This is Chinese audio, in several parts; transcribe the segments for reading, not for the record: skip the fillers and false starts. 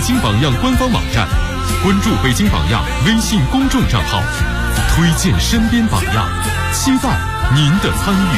京榜样官方网站，关注北京榜样微信公众账号，推荐身边榜样，期待您的参与。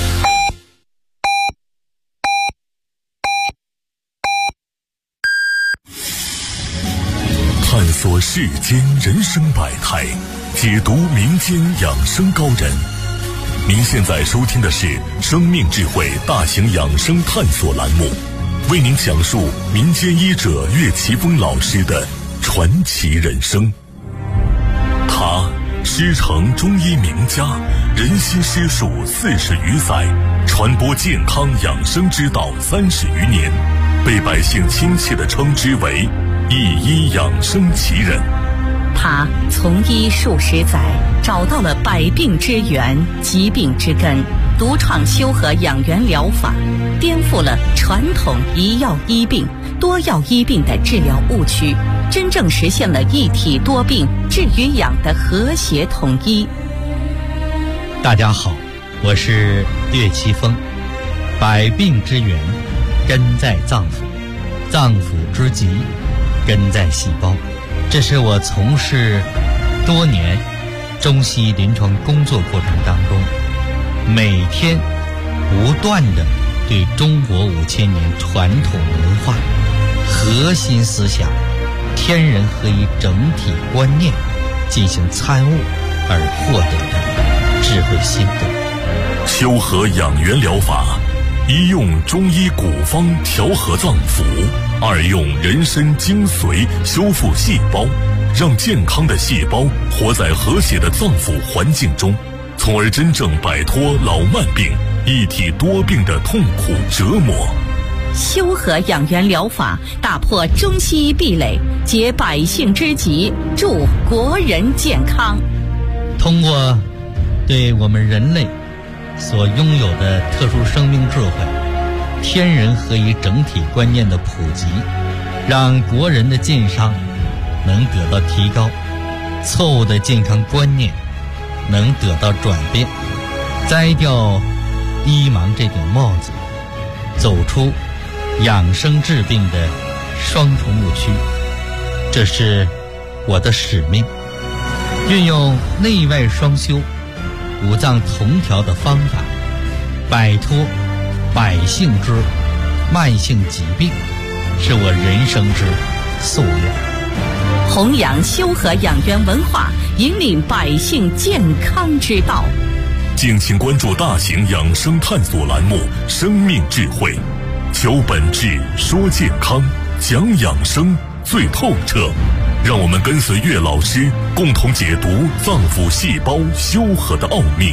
探索世间人生百态，解读民间养生高人。您现在收听的是生命智慧大型养生探索栏目，为您讲述民间医者岳奇峰老师的传奇人生。他师承中医名家，人心师术40余载，传播健康养生之道30余年，被百姓亲切地称之为一医养生奇人。 他从医数十载，找到了百病之源、疾病之根，独创修和养元疗法，颠覆了传统一药医病、多药医病的治疗误区，真正实现了一体多病治与养的和谐统一。 大家好，我是岳奇峰。百病之源根在脏腑，脏腑之疾根在细胞。这是我从事多年中西医临床工作过程当中，每天不断的对中国5000年传统文化核心思想天人合一整体观念进行参悟而获得的智慧心得。 修和养元疗法，一用中医古方调和脏腑，二用人参精髓修复细胞，让健康的细胞活在和谐的脏腑环境中，从而真正摆脱老慢病、一体多病的痛苦折磨。 修和养元疗法打破中西医壁垒，解百姓之急，助国人健康。 通过对我们人类所拥有的特殊生命智慧、天人合一整体观念的普及，让国人的健康能得到提高，错误的健康观念能得到转变，摘掉医盲这顶帽子，走出养生治病的双重误区。这是我的使命，运用内外双修、五脏同调的方法，摆脱百姓之慢性疾病，是我人生之夙愿。 弘扬修和养元文化，引领百姓健康之道。 敬请关注大型养生探索栏目《生命智慧》，求本质，说健康，讲养生最透彻。让我们跟随岳老师，共同解读脏腑细胞修和的奥秘。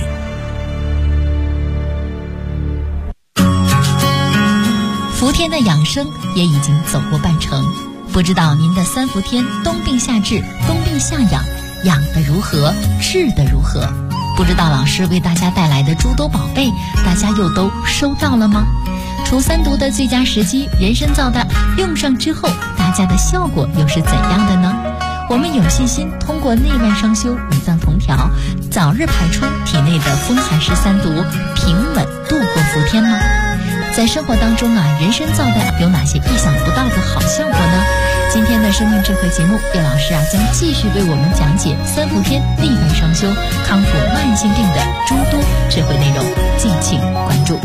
伏天的养生也已经走过半程，不知道您的3伏天冬病夏治、冬病夏养，养得如何，治得如何？不知道老师为大家带来的诸多宝贝，大家又都收到了吗？除3毒的最佳时机，人参皂的用上之后，大家的效果又是怎样的呢？我们有信心通过内外双修、五脏同调，早日排出体内的风寒湿3毒，平稳度过伏天吗？在生活当中人参皂的有哪些意想不到的好效果呢？今天的生命智慧节目，岳老师将继续为我们讲解3伏天内外双修康复慢性病的诸多智慧内容，敬请关注。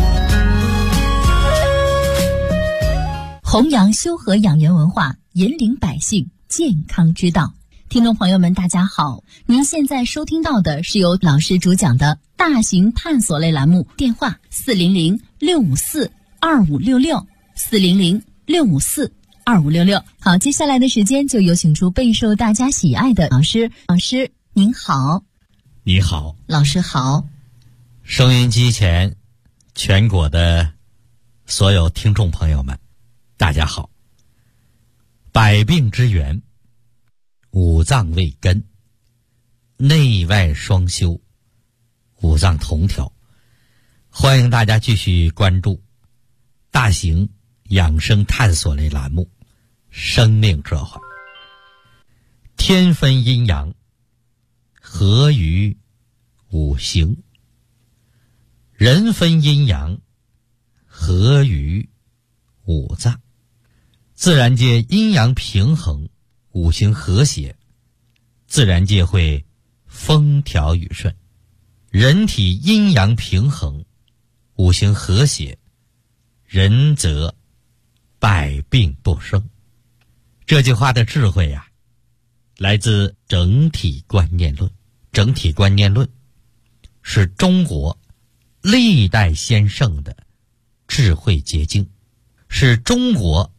弘扬修和养元文化，引领百姓健康之道。听众朋友们大家好，您现在收听到的是由老师主讲的大型探索类栏目，电话400-654-2566 400-654-2566。好，接下来的时间就有请出备受大家喜爱的老师。老师您好。 你好。 老师好。 收音机前全国的所有听众朋友们大家好。百病之源，五脏为根，内外双修，五脏同调。欢迎大家继续关注大型养生探索类栏目《生命智慧》。天分阴阳，合于五行；人分阴阳，合于五脏。 自然界阴阳平衡，五行和谐，自然界会风调雨顺；人体阴阳平衡，五行和谐，人则百病不生。这句话的智慧啊，来自整体观念论。整体观念论是中国历代先圣的智慧结晶，是中国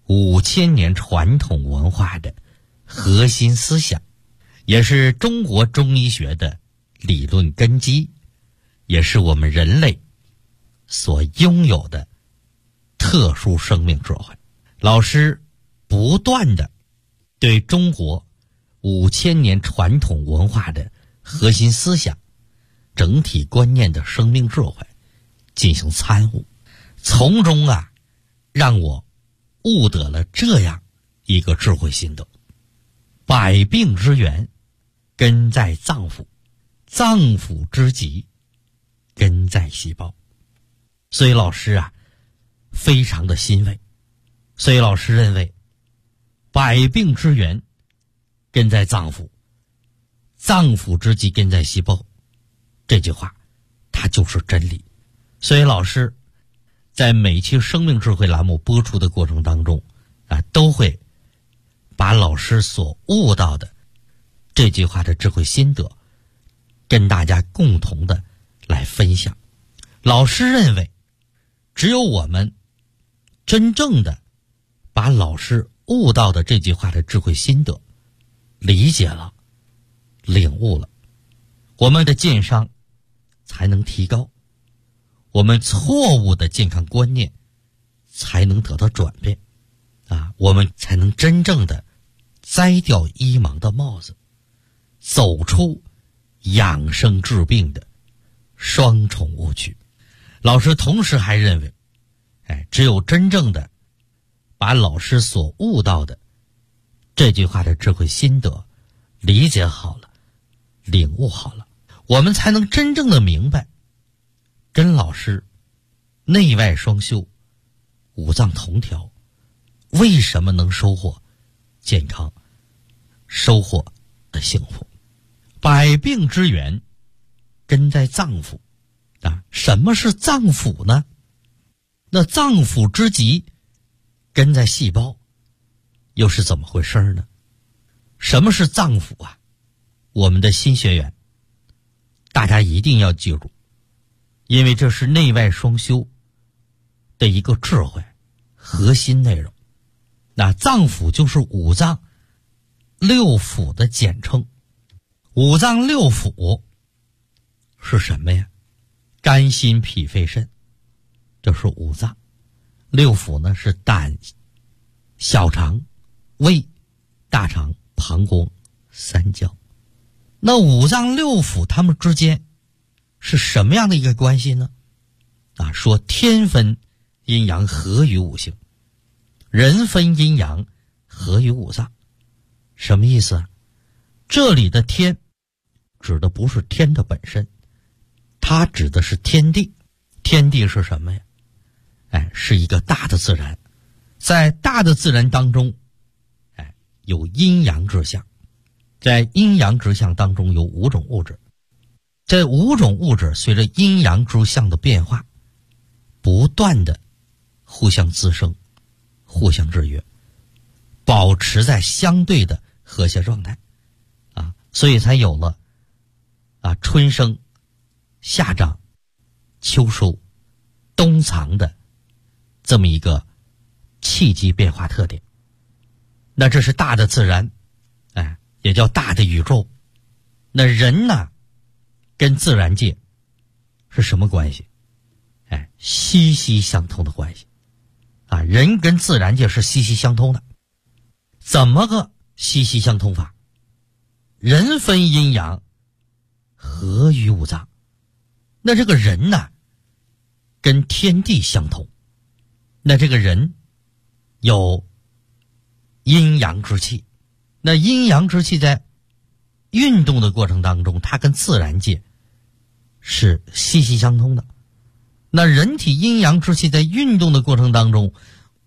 5000年传统文化的核心思想，也是中国中医学的理论根基，也是我们人类所拥有的特殊生命智慧。老师不断的对中国5000年传统文化的核心思想、整体观念的生命智慧进行参悟，从中让我悟得了这样一个智慧心得：百病之源根在脏腑，脏腑之疾根在细胞。所以老师非常的欣慰。所以老师认为，百病之源根在脏腑，脏腑之疾根在细胞，这句话它就是真理。所以老师在每期生命智慧栏目播出的过程当中都会把老师所悟到的这句话的智慧心得跟大家共同的来分享。老师认为，只有我们真正的把老师悟到的这句话的智慧心得理解了、领悟了，我们的健康才能提高，我们错误的健康观念才能得到转变我们才能真正的摘掉医盲的帽子，走出养生治病的双重误区。老师同时还认为，只有真正的把老师所悟到的这句话的智慧心得理解好了、领悟好了，我们才能真正的明白，跟老师内外双修、五脏同调，为什么能收获健康、收获的幸福。百病之源根在脏腑什么是脏腑呢？那脏腑之疾根在细胞，又是怎么回事呢？什么是脏腑我们的新学员大家一定要记住，因为这是内外双修的一个智慧核心内容。那脏腑就是五脏六腑的简称。五脏六腑是什么呀？肝心脾肺肾，这是五脏。六腑呢是胆、小肠、胃、大肠、膀胱、三焦。那五脏六腑它们之间是什么样的一个关系呢？说天分阴阳合于五行，人分阴阳合于五脏。什么意思这里的天指的不是天的本身，它指的是天地。天地是什么呀？是一个大的自然。在大的自然当中有阴阳之象，在阴阳之象当中有5种物质。这5种物质随着阴阳之象的变化不断的互相滋生、互相制约，保持在相对的和谐状态所以才有了春生、夏长、秋收、冬藏的这么一个气机变化特点。那这是大的自然也叫大的宇宙。那人呢跟自然界是什么关系？息息相通的关系人跟自然界是息息相通的。怎么个息息相通法？人分阴阳合于五脏。那这个人呢跟天地相同。那这个人有阴阳之气。那阴阳之气在运动的过程当中，它跟自然界是息息相通的。那人体阴阳之气在运动的过程当中，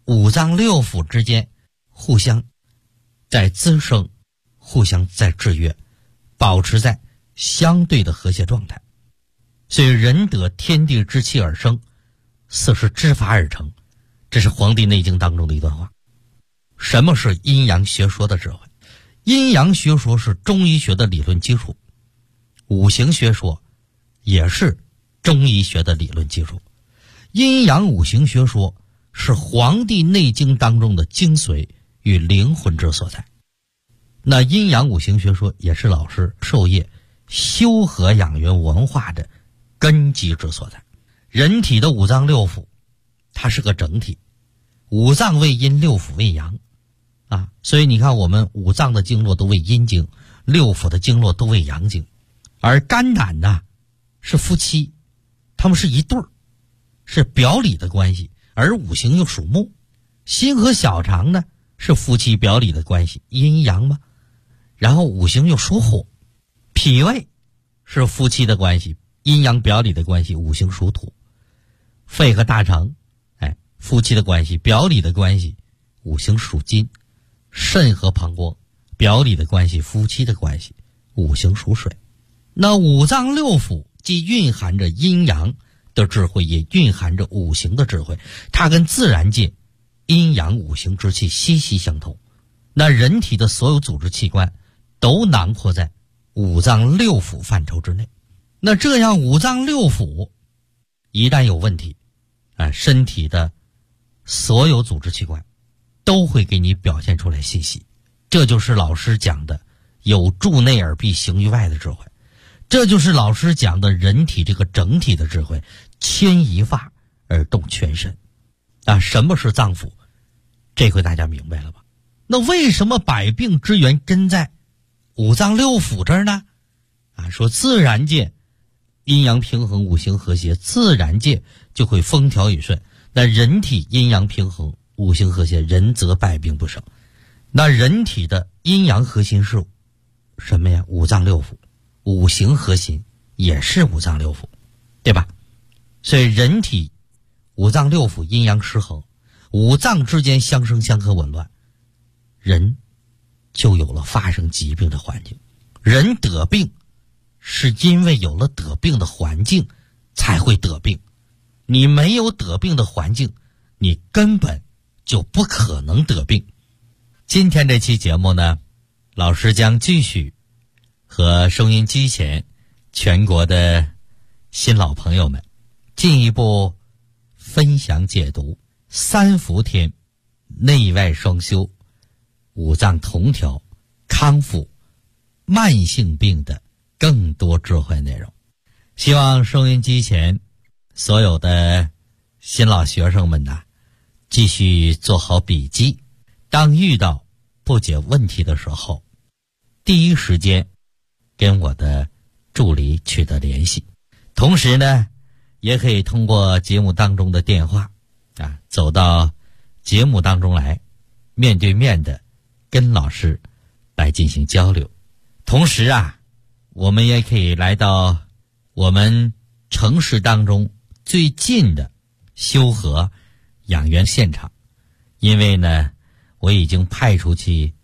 五脏六腑之间互相在滋生，互相在制约，保持在相对的和谐状态。所以人得天地之气而生，色是之法而成，这是《黄帝内经》当中的一段话。什么是阴阳学说的智慧？阴阳学说是中医学的理论基础，五行学说也是中医学的理论基础。阴阳五行学说是《黄帝内经》当中的精髓与灵魂之所在。那阴阳五行学说也是老师授业修和养元文化的根基之所在。人体的五脏六腑它是个整体，五脏为阴，六腑为阳啊，所以你看我们五脏的经络都为阴经，六腑的经络都为阳经。而肝胆呢是夫妻，他们是一对儿，是表里的关系，而五行又属木。心和小肠呢是夫妻表里的关系，阴阳嘛，然后五行又属火。脾胃是夫妻的关系，阴阳表里的关系，五行属土。肺和大肠夫妻的关系，表里的关系，五行属金。肾和膀胱表里的关系，夫妻的关系，五行属水。那五脏六腑既蕴含着阴阳的智慧，也蕴含着五行的智慧，它跟自然界阴阳五行之气息息相通。那人体的所有组织器官都囊括在五脏六腑范畴之内。那这样五脏六腑一旦有问题，身体的所有组织器官都会给你表现出来信息。这就是老师讲的有助内而必行于外的智慧，这就是老师讲的人体这个整体的智慧，牵一发而动全身什么是脏腑？这回大家明白了吧？那为什么百病之源根在五脏六腑这儿呢？说自然界阴阳平衡，五行和谐，自然界就会风调雨顺。那人体阴阳平衡，五行和谐，人则百病不生。那人体的阴阳核心是什么呀？五脏六腑。五行核心也是五脏六腑，对吧？所以人体五脏六腑阴阳失衡，五脏之间相生相克紊乱，人就有了发生疾病的环境。人得病是因为有了得病的环境才会得病，你没有得病的环境，你根本就不可能得病。今天这期节目呢，老师将继续和收音机前全国的新老朋友们进一步分享解读三伏天内外双修、五脏同调、康复慢性病的更多智慧内容。希望收音机前所有的新老学生们继续做好笔记，当遇到不解问题的时候，第一时间跟我的助理取得联系。同时呢，也可以通过节目当中的电话走到节目当中来，面对面的跟老师来进行交流。同时我们也可以来到我们城市当中最近的修和养元现场，因为呢我已经派出去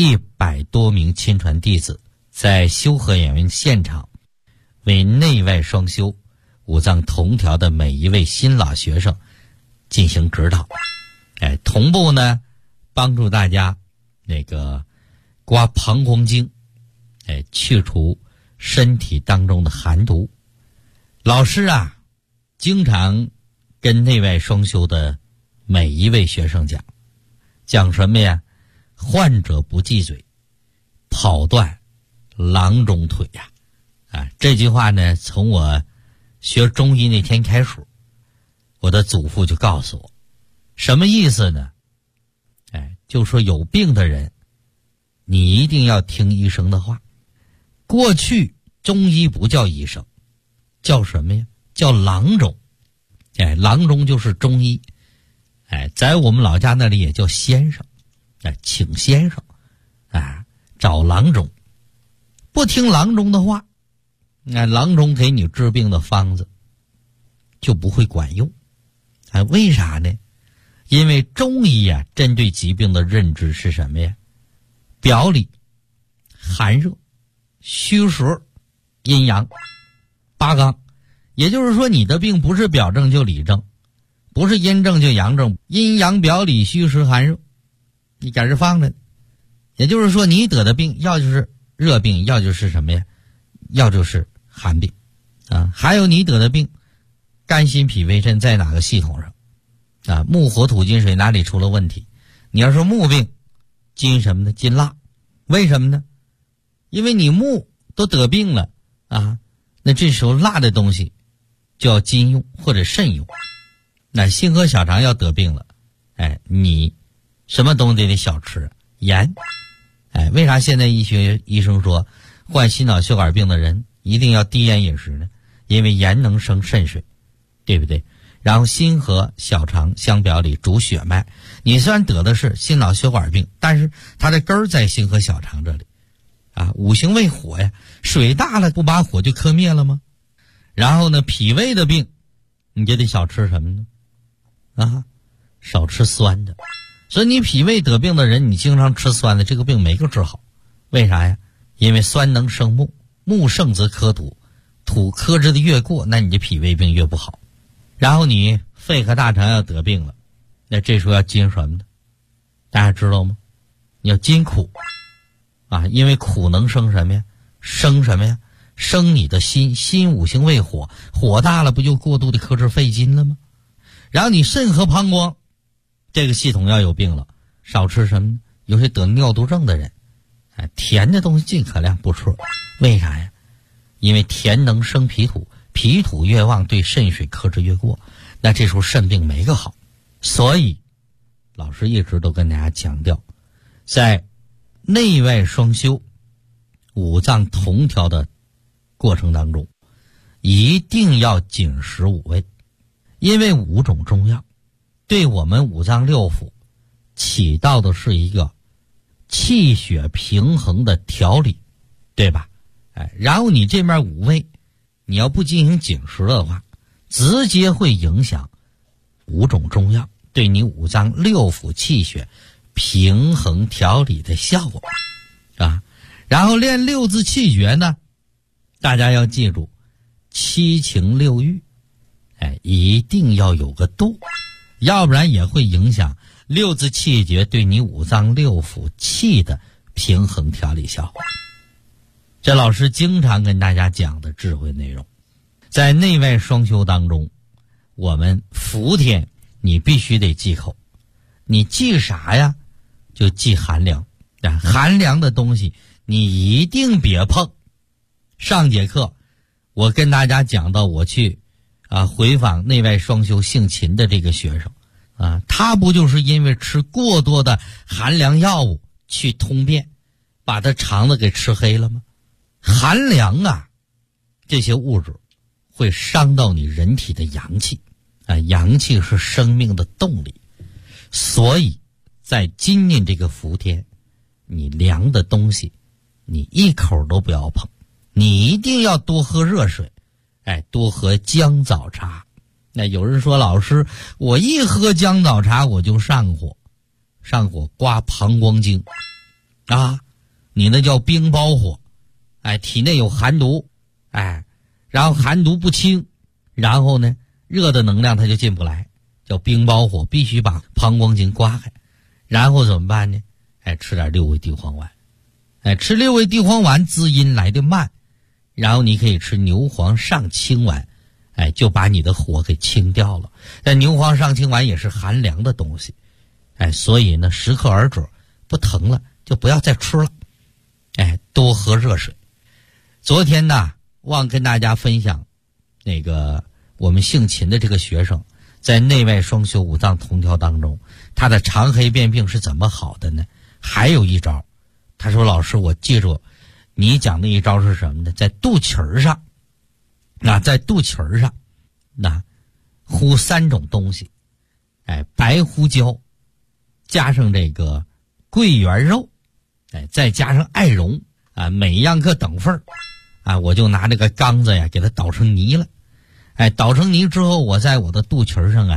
100多名亲传弟子，在修和养元现场为内外双修、五脏同调的每一位新老学生进行指导，同步呢帮助大家刮膀胱经，去除身体当中的寒毒。老师经常跟内外双修的每一位学生讲什么呀？患者不忌嘴，跑断郎中腿这句话呢，从我学中医那天开始，我的祖父就告诉我，什么意思呢？就说有病的人，你一定要听医生的话。过去中医不叫医生，叫什么呀？叫郎中。郎中就是中医。在我们老家那里也叫先生。请先生找郎中。不听郎中的话，郎中给你治病的方子就不会管用。为啥呢？ 因为中医啊，针对疾病的认知是什么呀？表里、寒热、虚实、阴阳、八纲。也就是说，你的病不是表症就里症，不是阴症就阳症，阴阳表里虚实寒热，你搁这放着。也就是说，你得的病要就是热病，要就是什么呀？要就是寒病啊。还有你得的病，肝心脾胃肾在哪个系统上啊？木火土金水哪里出了问题？你要说木病，金什么呢？金蜡。为什么呢？因为你木都得病了啊，那这时候辣的东西就要金用或者肾用。那心和小肠要得病了，你什么东西得少吃？盐。为啥现在医学医生说患心脑血管病的人一定要低盐饮食呢？因为盐能生肾水，对不对？然后心和小肠相表里主血脉，你虽然得的是心脑血管病，但是它的根儿在心和小肠这里啊。五行为火呀，水大了不把火就磕灭了吗？然后呢，脾胃的病你就得少吃什么呢？啊，少吃酸的。所以你脾胃得病的人，你经常吃酸的，这个病没个治好。为啥呀？因为酸能生木，木盛则克土，土克制的越过，那你的脾胃病越不好。然后你肺和大肠要得病了，那这时候要金什么呢？大家知道吗？你要金苦啊，因为苦能生什么呀？生什么呀？生你的心，心五行为火，火大了不就过度的克制肺金了吗？然后你肾和膀胱这个系统要有病了，少吃什么呢？有些得尿毒症的人，甜的东西尽可量不吃。为啥呀？因为甜能生脾土，脾土越旺，对肾水克制越过，那这时候肾病没个好。所以老师一直都跟大家强调，在内外双修、五脏同调的过程当中，一定要紧食五味，因为5种中药对我们五脏六腑起到的是一个气血平衡的调理，对吧？然后你这面5味你要不进行紧食的话，直接会影响5种中药对你五脏六腑气血平衡调理的效果啊。然后练6字气诀呢，大家要记住7情6欲，一定要有个度，要不然也会影响6字气诀对你五脏六腑气的平衡调理效果。这老师经常跟大家讲的智慧内容。在内外双修当中，我们伏天你必须得忌口，你忌啥呀？就忌寒凉，寒凉的东西你一定别碰。上节课我跟大家讲到，我去回访内外双修姓秦的这个学生他不就是因为吃过多的寒凉药物去通便，把他肠子给吃黑了吗？寒凉这些物质会伤到你人体的阳气阳气是生命的动力。所以在今年这个伏天，你凉的东西你一口都不要碰，你一定要多喝热水，多喝姜枣茶。那有人说，老师我一喝姜枣茶我就上火刮膀胱经你那叫冰包火，体内有寒毒，然后寒毒不清，然后呢热的能量它就进不来，叫冰包火，必须把膀胱经刮开。然后怎么办呢？吃点6味地黄丸，吃6味地黄丸滋阴来得慢，然后你可以吃牛黄上清丸，就把你的火给清掉了。但牛黄上清丸也是寒凉的东西，所以呢适可而止，不疼了就不要再吃了，多喝热水。昨天呢忘跟大家分享那个我们姓秦的这个学生在内外双修五脏同调当中，他的肠黑便病是怎么好的呢？还有一招，他说老师我记住你讲的一招是什么呢？在肚脐上在肚脐上糊3种东西，白胡椒加上这个桂圆肉，再加上艾绒每样各等份我就拿这个缸子给它捣成泥了，捣成泥之后，我在我的肚脐上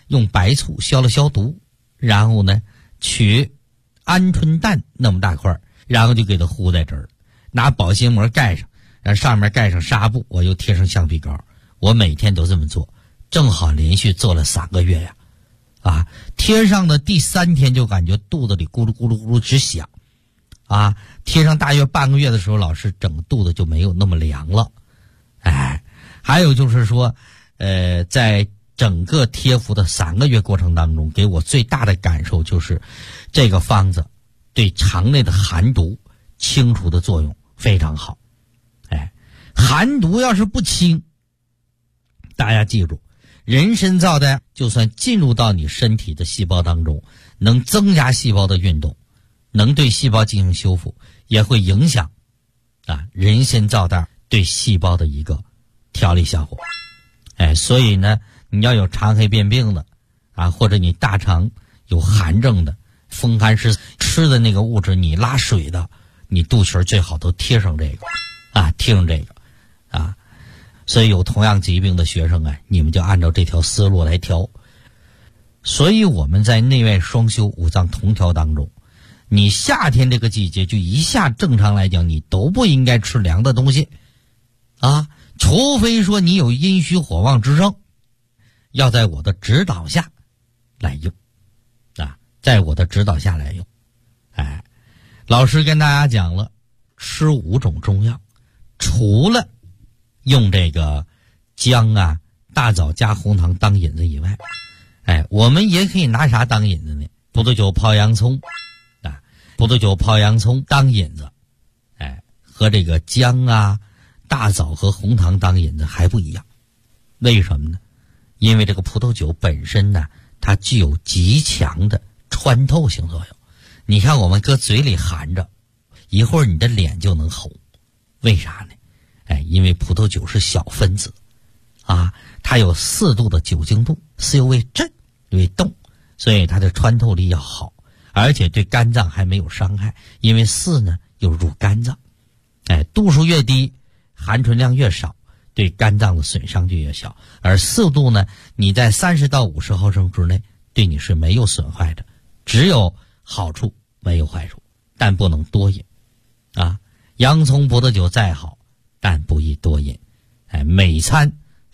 用白醋消了消毒，然后呢取鹌鹑蛋那么大块，然后就给它糊在这儿，拿保鲜膜盖上，然后上面盖上纱布，我又贴上橡皮膏。我每天都这么做，正好连续做了3个月呀。贴上的第3天就感觉肚子里咕噜咕噜咕噜直响。贴上大约半个月的时候，老师整个肚子就没有那么凉了。还有就是说，在整个贴服的3个月过程当中，给我最大的感受就是这个方子对肠内的寒毒清除的作用非常好。寒毒要是不清，大家记住，人参皂苷就算进入到你身体的细胞当中，能增加细胞的运动，能对细胞进行修复，也会影响人参皂苷对细胞的一个调理效果。所以呢，你要有肠黑便病的或者你大肠有寒症的，风寒湿吃的那个物质你拉水的，你肚脐最好都贴上这个贴上这个所以有同样疾病的学生你们就按照这条思路来调。所以我们在内外双修五脏同调当中，你夏天这个季节就一下正常来讲你都不应该吃凉的东西除非说你有阴虚火旺之症，要在我的指导下来用在我的指导下来用。老师跟大家讲了，吃5种中药，除了用这个姜大枣加红糖当引子以外，我们也可以拿啥当引子呢？葡萄酒泡洋葱葡萄酒泡洋葱当引子，和这个姜大枣和红糖当引子还不一样。为什么呢？因为这个葡萄酒本身呢，它具有极强的穿透性作用。你看我们搁嘴里含着，一会儿你的脸就能红。为啥呢？因为葡萄酒是小分子它有4度的酒精度，4又为震为动，所以它的穿透力要好，而且对肝脏还没有伤害，因为4呢又入肝脏。度数越低，含醇量越少，对肝脏的损伤就越小。而4度呢，你在30到50毫升之内，对你是没有损害的，只有好处没有坏处，但不能多饮洋葱葡萄酒再好，但不宜多饮。每餐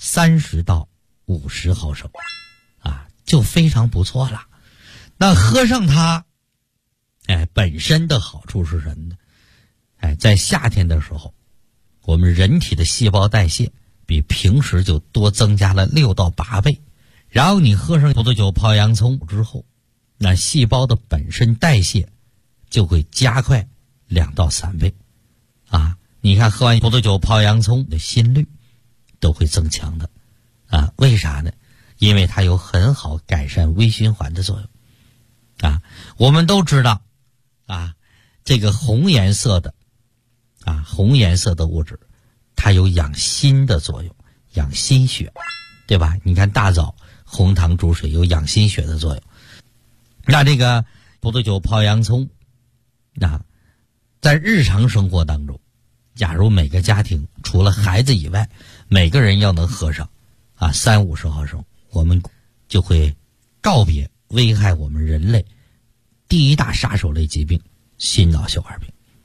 30到50毫升就非常不错了。那喝上它本身的好处是什么呢？在夏天的时候，我们人体的细胞代谢比平时就多增加了6到8倍。然后你喝上葡萄酒泡洋葱之后，那细胞的本身代谢就会加快2到3倍你看喝完葡萄酒泡洋葱的心率都会增强的为啥呢？因为它有很好改善微循环的作用我们都知道这个红颜色的物质，它有养心的作用，养心血，对吧？你看大枣、红糖煮水有养心血的作用。那这个葡萄酒泡洋葱在日常生活当中，假如每个家庭除了孩子以外，每个人要能喝上30-50毫升，我们就会告别危害我们人类第1大杀手类疾病心脑血管病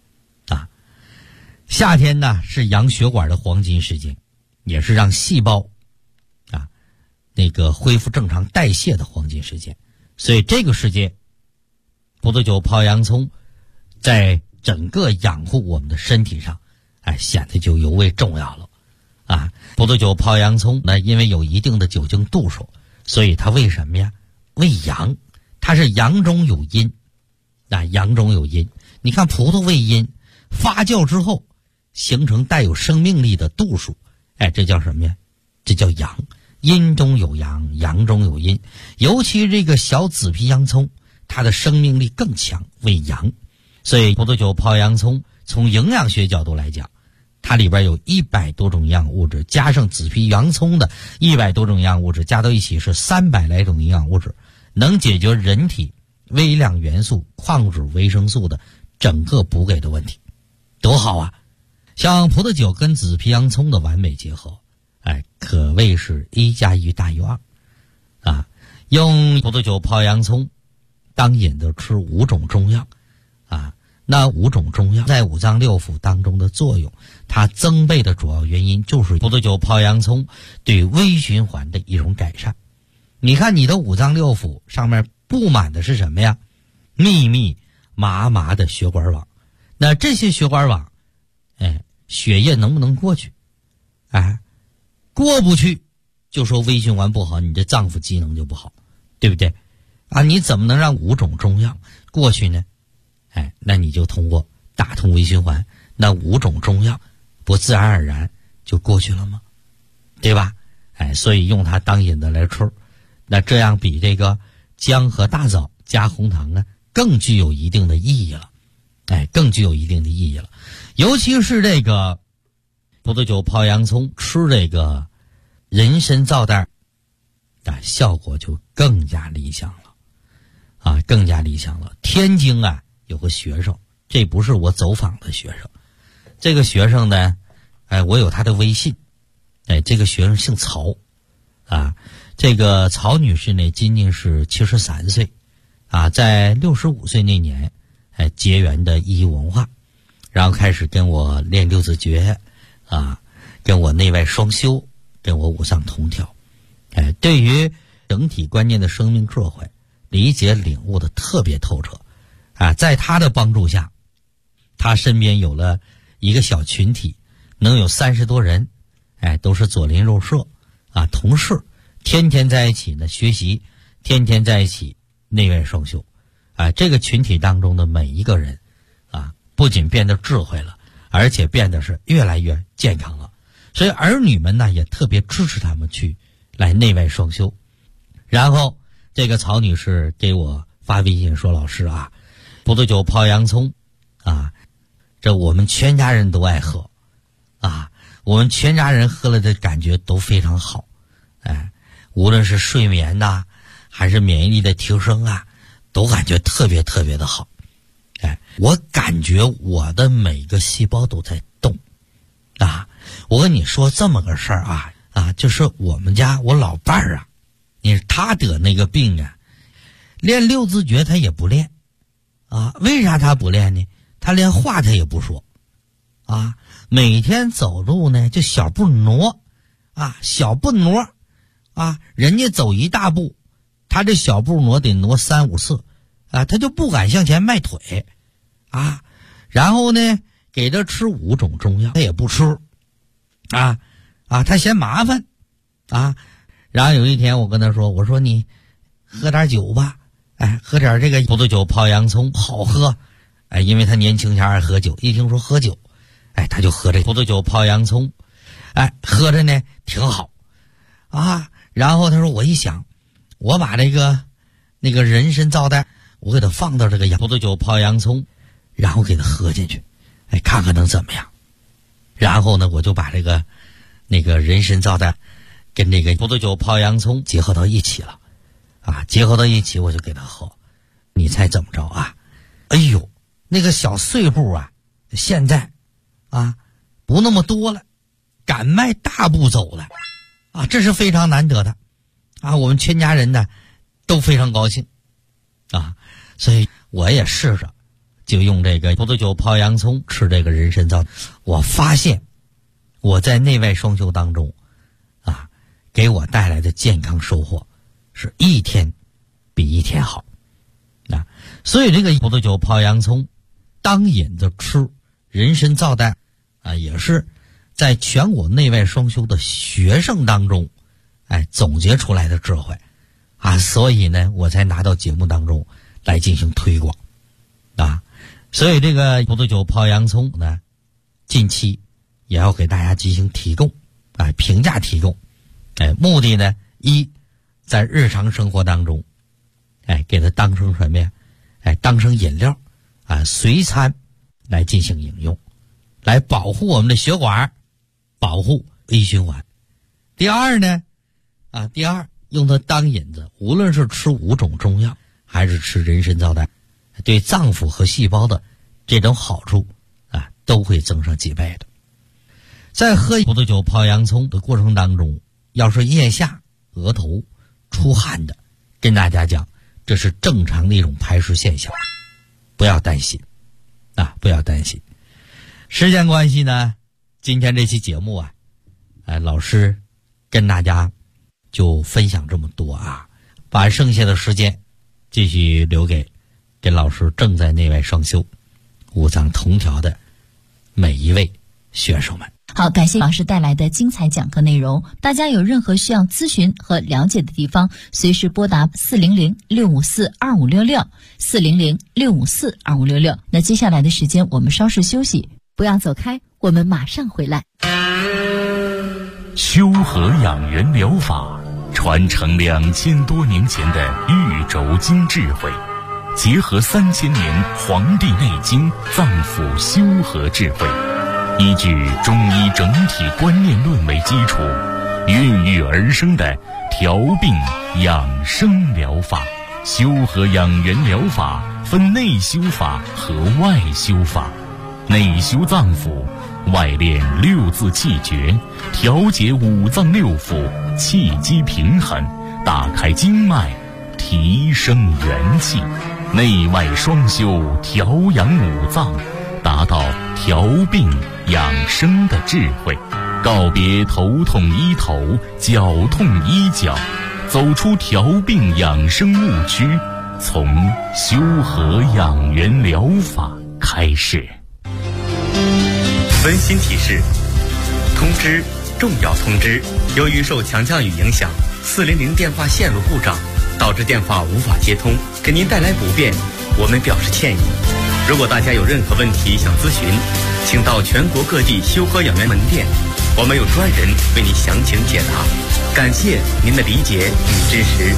夏天呢是养血管的黄金时间，也是让细胞那个恢复正常代谢的黄金时间。所以这个时间，葡萄酒泡洋葱在整个养护我们的身体上显得就尤为重要了葡萄酒泡洋葱呢，因为有一定的酒精度数，所以它为什么呀？为阳，它是阳中有阴阳中有阴。你看葡萄为阴，发酵之后形成带有生命力的度数这叫什么呀？这叫阳。阴中有阳，阳中有阴。尤其这个小紫皮洋葱，它的生命力更强，为阳。所以葡萄酒泡洋葱从营养学角度来讲，它里边有100多种营养物质，加上紫皮洋葱的100多种营养物质，加到一起是300来种营养物质，能解决人体微量元素、矿物质、维生素的整个补给的问题，多好像葡萄酒跟紫皮洋葱的完美结合可谓是1+1大于2 用葡萄酒泡洋葱当引子吃5种中药啊。那5种中药在五脏六腑当中的作用，它增倍的主要原因就是葡萄酒泡洋葱对微循环的一种改善。你看你的五脏六腑上面布满的是什么呀？密密麻麻的血管网。那这些血管网，血液能不能过去？过不去，就说微循环不好，你这脏腑机能就不好，对不对？你怎么能让5种中药过去呢？那你就通过打通微循环，那5种中药不自然而然就过去了吗？对吧？所以用它当引子来吃，那这样比这个姜和大枣加红糖呢更具有一定的意义了。更具有一定的意义了。尤其是这个葡萄酒泡洋葱吃这个人参皂带，效果就更加理想了更加理想了。天津有个学生，这不是我走访的学生，这个学生呢我有他的微信，这个学生姓曹这个曹女士呢今年是73岁在65岁那年结缘的医文化，然后开始跟我练六字诀跟我内外双修，跟我五脏同调。对于整体观念的生命智慧理解领悟的特别透彻在他的帮助下，他身边有了一个小群体，能有30多人，都是左邻右舍同事，天天在一起呢学习，天天在一起内外双修这个群体当中的每一个人不仅变得智慧了，而且变得是越来越健康了。所以儿女们呢也特别支持他们去来内外双修。然后这个曹女士给我发微信说，老师葡萄酒泡洋葱这我们全家人都爱喝我们全家人喝了的感觉都非常好无论是睡眠还是免疫力的提升都感觉特别特别的好。我感觉我的每个细胞都在动我跟你说这么个事儿就是我们家我老伴儿他得那个病练六字诀他也不练为啥他不练呢？他连话他也不说每天走路呢就小步挪小步挪人家走1大步，他这小步挪得挪3、5次他就不敢向前迈腿然后呢给他吃5种中药他也不吃他嫌麻烦然后有一天我跟他说，我说你喝点酒吧喝点这个葡萄酒泡洋葱好喝因为他年轻前爱喝酒，一听说喝酒他就喝这葡萄酒泡洋葱喝着呢挺好然后他说我一想，我把那个人参皂带我给他放到这个葡萄酒泡洋葱，然后给他喝进去看看能怎么样。然后呢我就把那个人参皂带跟这个葡萄酒泡洋葱结合到一起了结合到一起我就给他喝。你猜怎么着哎呦，那个小碎步现在不那么多了，敢迈大步走了这是非常难得的我们全家人呢都非常高兴所以我也试着就用这个葡萄酒泡洋葱吃这个人参皂，我发现我在内外双修当中给我带来的健康收获是一天比一天好所以这个葡萄酒泡洋葱当引子吃人参皂带也是在全国内外双修的学生当中总结出来的智慧所以呢我才拿到节目当中来进行推广所以这个葡萄酒泡洋葱呢近期也要给大家进行提供评价提供目的呢一，在日常生活当中给它当成什么呀当成饮料随餐来进行饮用，来保护我们的血管，保护微循环。第二呢用它当引子，无论是吃5种中药还是吃人参皂带，对脏腑和细胞的这种好处都会增上几倍的。在喝葡萄酒泡洋葱的过程当中，要是腋下额头出汗的， 跟大家讲，这是正常的一种排石现象，不要担心啊，不要担心。时间关系呢，今天这期节目啊，老师跟大家就分享这么多啊，把剩下的时间继续留给老师正在内外双修五脏同调的每一位选手们。 好，感谢老师带来的精彩讲课内容。大家有任何需要咨询和了解的地方，随时拨打400-654-2566，400-654-2566。那接下来的时间我们稍事休息，不要走开，我们马上回来。 修和养元疗法传承2000多年前的玉轴经智慧，结合3000年《黄帝内经》脏腑修和智慧，依据中医整体观念论为基础，孕育而生的调病养生疗法。修和养元疗法分内修法和外修法，内修脏腑，外练6字气诀，调节五脏六腑，气机平衡，打开经脉，提升元气，内外双修，调养五脏，达到调病养生的智慧，告别头痛医头，脚痛医脚，走出调病养生误区，从修和养元疗法开始。 温馨提示：通知，重要通知！由于受强降雨影响，400电话线路故障，导致电话无法接通，给您带来不便，我们表示歉意。如果大家有任何问题想咨询，请到全国各地修和养元门店，我们有专人为您详情解答。感谢您的理解与支持。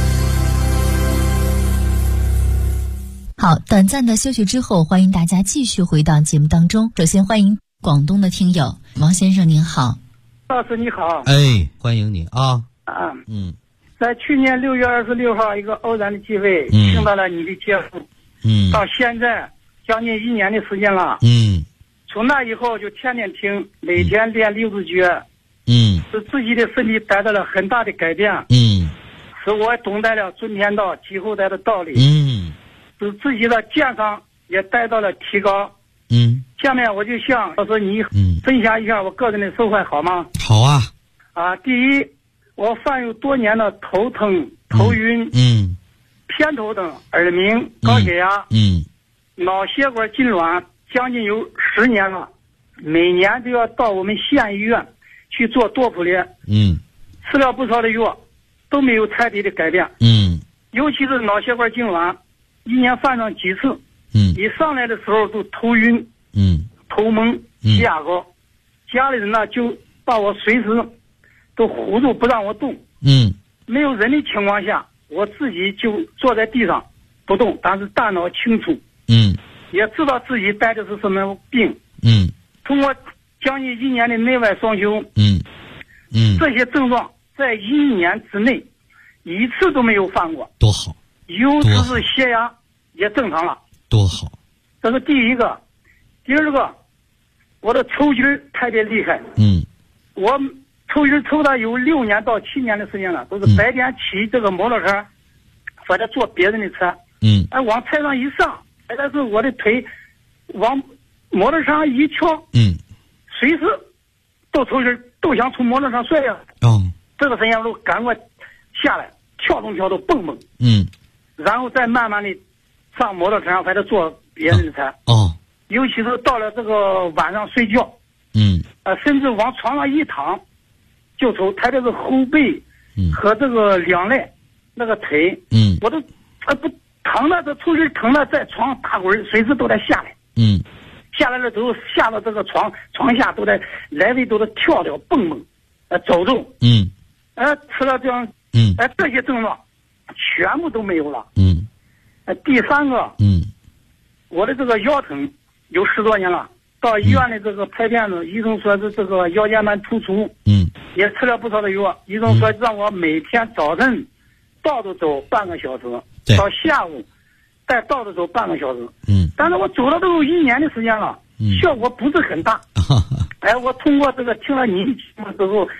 好，短暂的休息之后，欢迎大家继续回到节目当中。首先欢迎广东的听友王先生，您好。 老师你好。 欢迎你啊。 在去年6月26号一个偶然的机会，听到了你的节目，到现在将近1年的时间了。从那以后就天天听，每天练6字诀，使自己的身体得到了很大的改变，使我懂得了尊天道积后代的道理，使自己的健康也得到了提高。下面我就向老师你分享一下我个人的收获好吗？ 好啊。 第一，我患有多年的头疼、头晕、偏头疼、耳鸣、高血压、脑血管痉挛，将近有10年了，每年都要到我们县医院去做多普列，吃了不少的药，都没有彻底的改变。尤其是脑血管痉挛，一年犯上几次，一上来的时候都头晕，头蒙，血压高，家里人呢就把我随时都唬住不让我动。没有人的情况下，我自己就坐在地上不动，但是大脑清楚，也知道自己带的是什么病。通过将近1年的内外双修，这些症状在1年之内一次都没有犯过。 多好。 尤其是血压也正常了。 多好。 这是第一个。第二个，我的抽筋特别厉害。我抽筋抽了有6年到7年的时间了，都是白天骑这个摩托车或者坐别人的车，往车上一上，但是我的腿往摩托车上一翘，随时都抽筋，都想从摩托车上摔下来。这个时间我都赶快下来，跳动蹦蹦，然后再慢慢的上摩托车上或者坐别人的车。尤其是到了这个晚上睡觉，甚至往床上一躺就抽，特别是后背和这个两肋那个腿，我都不疼了，这抽筋疼了，在床打滚，随时都得下来。下来了之后，下到这个床下都得来回都得跳蹦蹦，走动。吃了这样，这些症状全部都没有了。第三个，我的这个腰疼有10多年了，到医院的这个拍片子，医生说是这个腰间盘突出，也吃了不少的药，医生说让我每天早晨倒着走半个小时，到下午再倒着走半个小时。但是我走了都有1年的时间了，效果不是很大。我通过这个听了你的节目之后，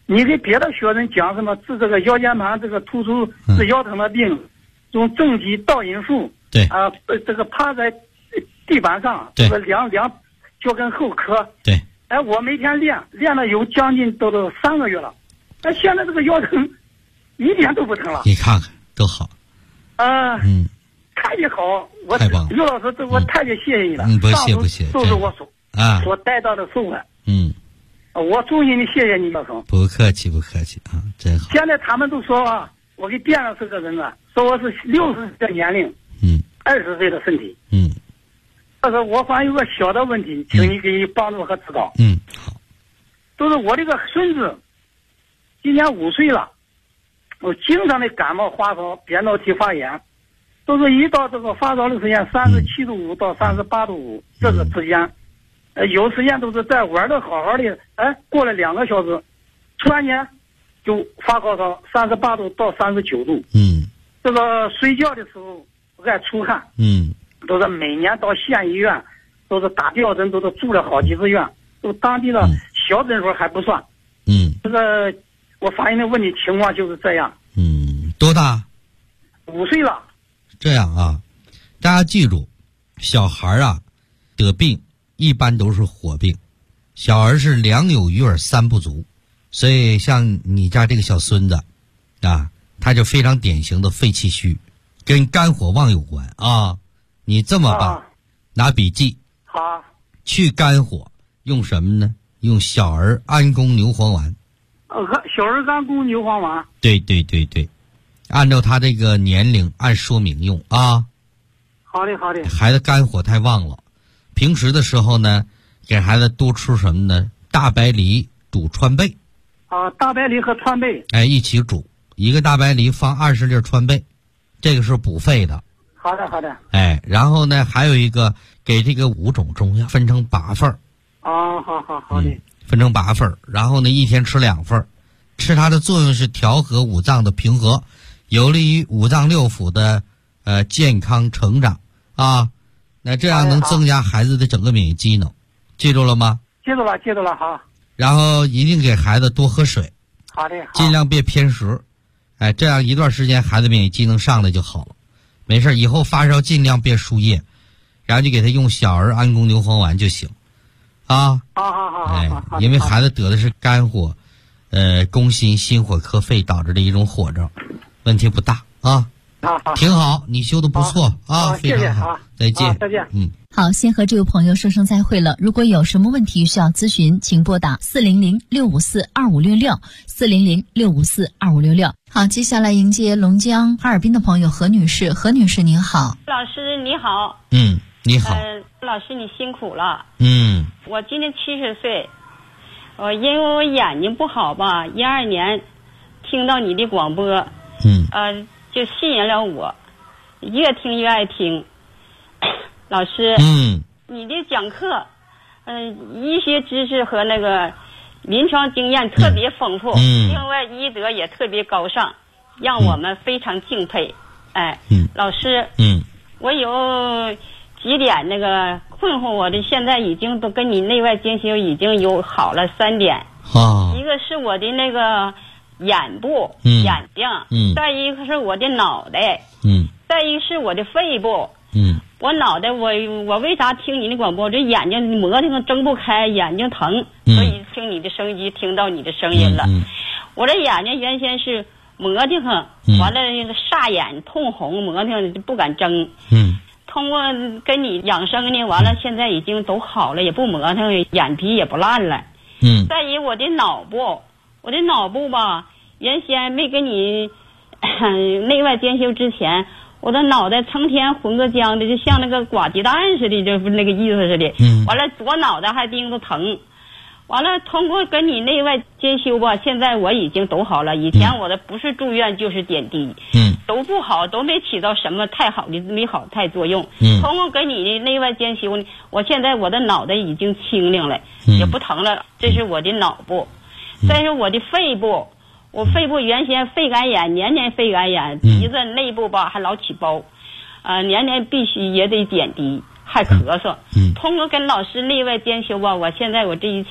你给别的学生讲什么治这个腰间盘这个突出治腰疼的病，用正畸倒引术， 对啊，这个趴在地板上， 对， 这个两脚跟后磕， 对。 哎，我每天练了有将近都3个月了，哎，现在这个腰疼一点都不疼了。 你看看多好。 太别好， 太棒了， 刘老师，我太别谢谢你了。 不谢， 都是我所带到的收获。我衷心的谢谢你，老总。 不客气啊，真好。 现在他们都说啊，我给变了这个人了，说我是60岁的年龄，20岁的身体。但是我反正有个小的问题，请你给你帮助和指导。 好。 都是我这个孙子，今年5岁了，我经常的感冒发烧、扁桃体发炎，都是一到这个发烧的时间37度5到38度5这个之间，有时间都是在玩的好好的，哎，过了2个小时，突然间就发高烧，38度到39度。这个睡觉的时候爱出汗。都是每年到县医院，都是打吊针，都是住了好几次院，都当地的小诊所还不算。这个我发现的问题情况就是这样。 多大 ？5岁了。 这样啊，大家记住，小孩啊得病一般都是火病，小儿是2有余而3不足，所以像你家这个小孙子啊，他就非常典型的肺气虚，跟肝火旺有关啊。你这么办，拿笔记。 好。 去肝火用什么呢？用小儿安宫牛黄丸。 小儿安宫牛黄丸。 对，按照他这个年龄按说明用啊。 好的。 孩子肝火太旺了，平时的时候呢，给孩子多吃什么呢？大白梨煮川贝。 大白梨和川贝。 哎，一起煮，一个大白梨放20粒川贝，这个是补肺的。 好的。 哎，然后呢，还有一个给这个5种中药分成8份。 好的。 分成8份，然后呢，一天吃2份，吃它的作用是调和五脏的平和，有利于五脏六腑的健康成长啊。那这样能增加孩子的整个免疫机能，记住了吗？ 记住了，好。 然后一定给孩子多喝水。 好的。 尽量别偏食，哎，这样一段时间孩子免疫机能上来就好了。没事，以后发烧尽量别输液，然后就给他用小儿安宫牛黄丸就行，啊。好。因为孩子得的是肝火，攻心火克肺导致的一种火症，问题不大啊。 好。 挺好，你修的不错啊，非常好。再见。 再见。 好，先和这位朋友说声再会了。如果有什么问题需要咨询，请拨打400-654-2566，400-654-2566。好，接下来迎接龙江哈尔滨的朋友何女士。何女士您好。 老师你好。 你好。 老师你辛苦了。我今年70岁，因为我眼睛不好吧，12年听到你的广播，就吸引了我，越听越爱听。老师，你的讲课，医学知识和那个临床经验特别丰富，另外医德也特别高尚，让我们非常敬佩。老师，我有几点那个困惑我的，现在已经都跟你内外兼修已经有好了3点。一个是我的那个眼部，眼睛，再一个是我的脑袋，再一个是我的肺部。我脑袋我为啥听你的广播？这眼睛磨腾睁不开，眼睛疼，所以听你的声音听到你的声音了。我这眼睛原先是磨腾，完了煞眼通红，磨腾就不敢睁。通过跟你养生呢，完了现在已经都好了，也不磨腾，眼皮也不烂了。再一我的脑部吧，原先没跟你内外兼修之前，我的脑袋成天混个浆的，就像那个刮鸡蛋似的，就是那个意思似的。完了左脑袋还盯着疼。完了通过跟你内外兼修吧，现在我已经都好了。以前我的不是住院就是点滴，都不好，都没起到什么太好的没好太作用。通过跟你的内外兼修呢，我现在我的脑袋已经清灵了，也不疼了。这是我的脑部。再是我的肺部，我肺部原先肺感炎，年年肺感炎，鼻子内部吧还老起包，年年必须也得点滴，还咳嗽。通过跟老师内外兼修吧，我现在我这一切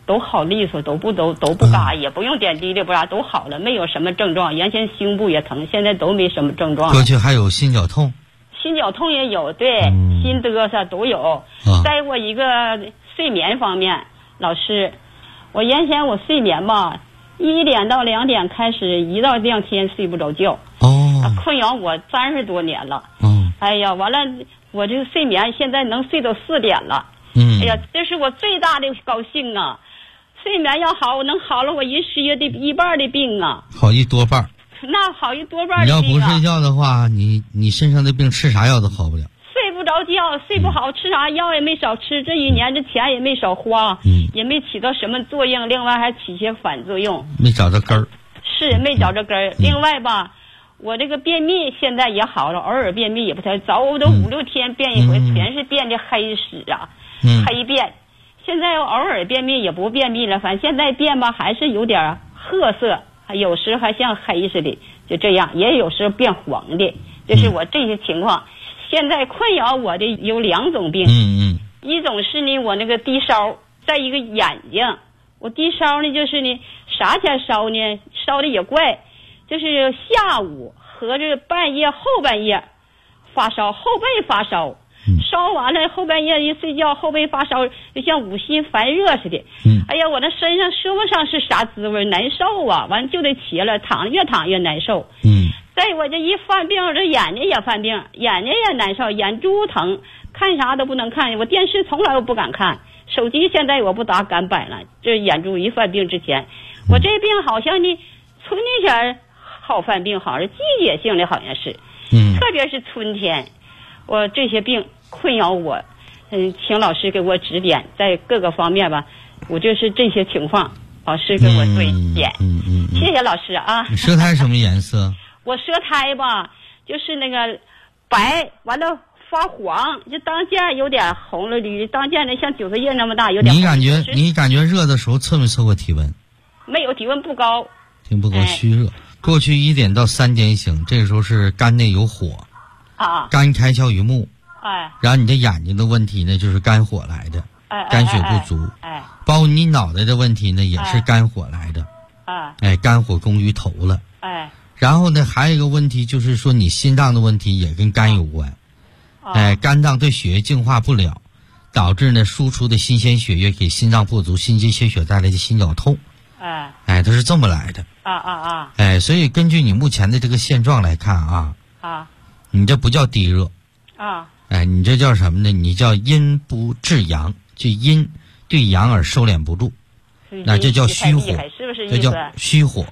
都好利索，都不嘎，也不用点滴的，不啥都好了，没有什么症状。原先胸部也疼，现在都没什么症状。 过去还有心绞痛， 心绞痛也有，对，心嘚瑟都有。在我一个睡眠方面，老师，我原先我睡眠吧，1点到2点开始，一到2天睡不着觉。困扰我30多年了。哎呀，完了，我这个睡眠现在能睡到4点了。哎呀，这是我最大的高兴啊！睡眠要好，我能好了我1失约的1半的病啊， 好一多半。 那好一多半的病啊！ 你要不睡觉的话，你身上的病吃啥药都好不了。 睡不着觉，睡不好，吃啥药也没少吃，这1年这钱也没少花，也没起到什么作用，另外还起些反作用， 没找着根儿。 是没找着根儿。另外吧，我这个便秘现在也好了，偶尔便秘也不太早，我都5、6天便一回，全是便的黑屎啊，黑便。现在偶尔便秘也不便秘了，反正现在便吧还是有点褐色，有时还像黑似的，就这样，也有时候变黄的，这是我这些情况。现在困扰我的有2种病，一种是呢我那个低烧，再一个眼睛，我低烧呢就是呢啥天烧呢，烧的也怪，就是下午和这半夜后半夜发烧，后背发烧。烧完了后半夜一睡觉，后背发烧，就像五心烦热似的。哎呀，我那身上说不上是啥滋味，难受啊！完就得起来，越躺越难受。再我这一犯病，这眼睛也犯病，眼睛也难受，眼珠疼，看啥都不能看。我电视从来都不敢看，手机现在我不大敢摆了。这眼珠一犯病之前，我这病好像呢，春天好犯病，好像是季节性的，好像是，特别是春天。我这些病困扰我，请老师给我指点，在各个方面吧，我就是这些情况，老师给我做一点。谢谢老师啊。 你舌苔什么颜色？ 我舌苔吧，就是那个白，完了发黄，就当间有点红了绿，当间的像韭菜叶那么大，有点红。 你感觉热的时候测没测过体温？ 没有，体温不高。 体温不高，虚热。过去1点到3点醒，这个时候是肝内有火。肝开窍于目，然后你的眼睛的问题呢，就是肝火来的，肝血不足，包括你脑袋的问题呢，也是肝火来的，肝火攻于头了，然后呢，还有一个问题就是说你心脏的问题也跟肝有关，肝脏对血液净化不了，导致呢输出的新鲜血液给心脏不足，心肌缺血带来的心绞痛，它是这么来的，所以根据你目前的这个现状来看你这不叫低热你这叫什么呢？你叫阴不至阳，就阴对阳而收敛不住，那这叫虚火， 是不是？ 这叫虚火。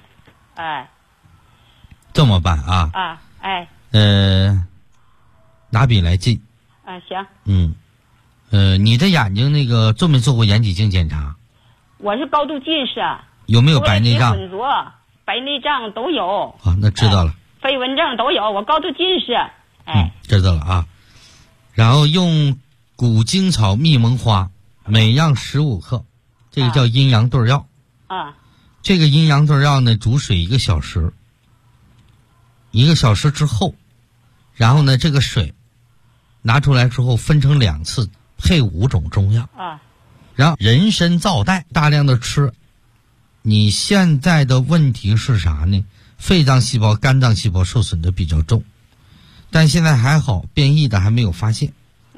这么办拿笔来记。 行。 你的眼睛那个做没做过眼底镜检查？ 我是高度近视。 有没有白内障？ 白内障都有。 那知道了。 飞蚊症都有，我高度近视。 知道了啊。然后用古荆草蜜蒙花，每样15克，这个叫阴阳对药。这个阴阳对药呢，煮水1个小时，1个小时之后，然后呢，这个水拿出来之后分成2次，配5种中药。然后人参皂苷大量的吃。你现在的问题是啥呢？肺脏细胞、肝脏细胞受损的比较重，但现在还好，变异的还没有发现。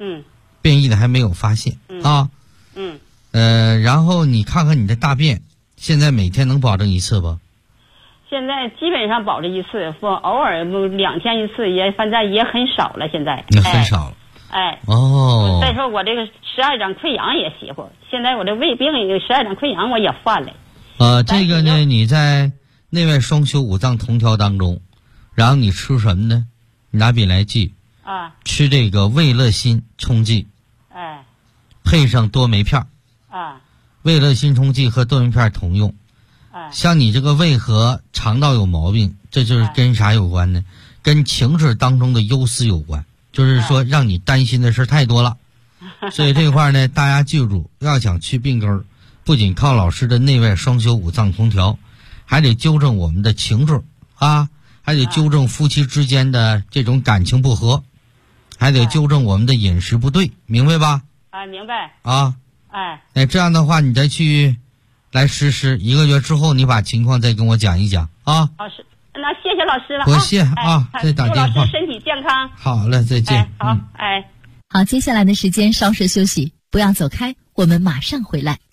然后你看看你的大便，现在每天能保证1次不？ 现在基本上保证1次，偶尔2天1次，反正也很少了。现在很少了。 再说我这个12掌溃疡也邪乎，现在我这胃病12掌溃疡我也犯了。 这个呢，你在内外双修5脏同调当中，然后你吃什么呢？你拿笔来记。吃这个胃乐心冲剂。配上多酶片。胃乐心冲剂和多酶片同用。像你这个胃和肠道有毛病，这就是跟啥有关呢？跟情志当中的忧思有关，就是说让你担心的事太多了。所以这块呢，大家记住，要想去病根儿，不仅靠老师的内外双修5脏同调，还得纠正我们的情志还得纠正夫妻之间的这种感情不和，还得纠正我们的饮食不对，明白吧？ 明白。 这样的话，你再去来实施，1个月之后你把情况再跟我讲一讲啊。 老师，那谢谢老师了。 不谢啊，再打电话。 祝老师身体健康。 好嘞，再见。 好， 好，接下来的时间稍事休息，不要走开，我们马上回来。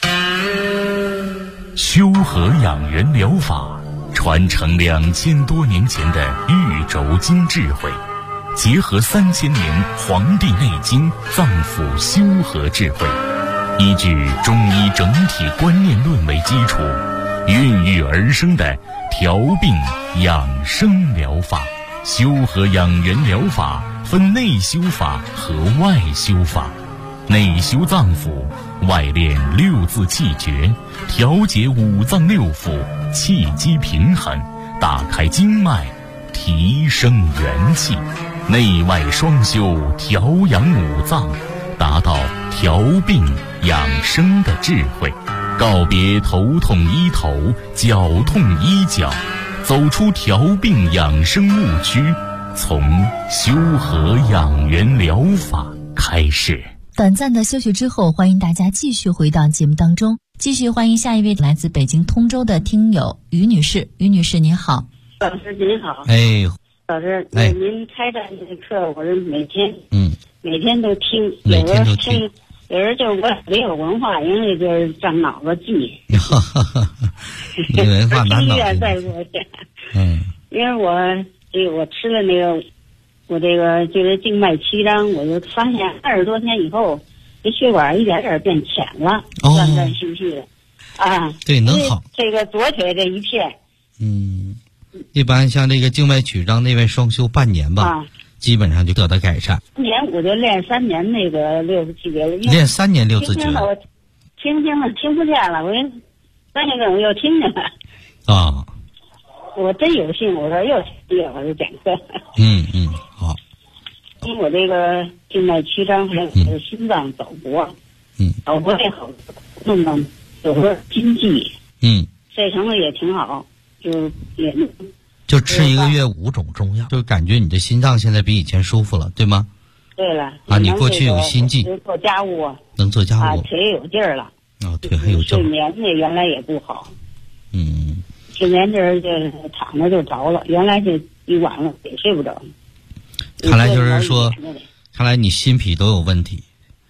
修和养元疗法传承2000多年前的玉轴经智慧，结合3000年《黄帝内经》脏腑修和智慧，依据中医整体观念论为基础，孕育而生的调病养生疗法。修和养元疗法分内修法和外修法，内修脏腑，外练6字气诀，调节5脏6腑，气机平衡，打开经脉，提升元气，内外双修，调养5脏，达到调病养生的智慧。告别头痛医头，脚痛医脚，走出调病养生误区，从修和养元疗法开始。 短暂的休息之后，欢迎大家继续回到节目当中，继续欢迎下一位来自北京通州的听友于女士。于女士您好。 老师您好。老师，您开的这个课我是每天都听， 每天都听。 有人就是我没有文化，因为就是长脑子记。 没文化难脑子。 再说去。因为我吃了那个，我这个就是静脉曲张，我就发现20多天以后，这血管一点点变浅了，断断续续的。 对，能好。 这个左腿这一片。 一般像这个静脉曲张，内外双修半年吧。基本上就得到改善。 3年我就练3年那个6字气诀了。 练3年6字诀。 听了听不见了，我3年跟我又听见了。我真有幸，我说又听我就讲课。 好。 因为我这个静脉曲张还有我的心脏走搏，走搏也好，弄到有时候经济，这程度也挺好， 就吃1个月5种中药，就感觉你的心脏现在比以前舒服了，对吗？ 对了。 你过去有心悸， 做家务能做家务， 腿有劲儿了。 腿还有劲儿。 睡眠呢原来也不好。睡眠这儿就躺着就着了，原来这一晚上也睡不着。 看来就是说，看来你心脾都有问题。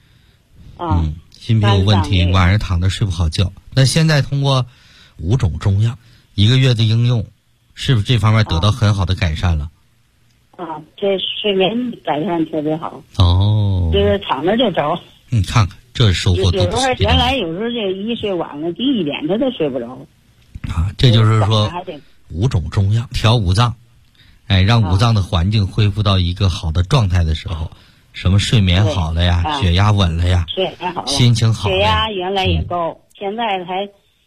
心脾有问题，晚上躺着睡不好觉。那现在通过5种中药1个月的应用，是不是这方面得到很好的改善了？ 这睡眠改善特别好。就是躺着就着。 你看看这收获多大！ 原来有时候这一睡晚了低一点，他都睡不着。 这就是说5种中药调5脏，让5脏的环境恢复到一个好的状态的时候，什么睡眠好了呀，血压稳了呀，心情好了， 血压原来也高，现在才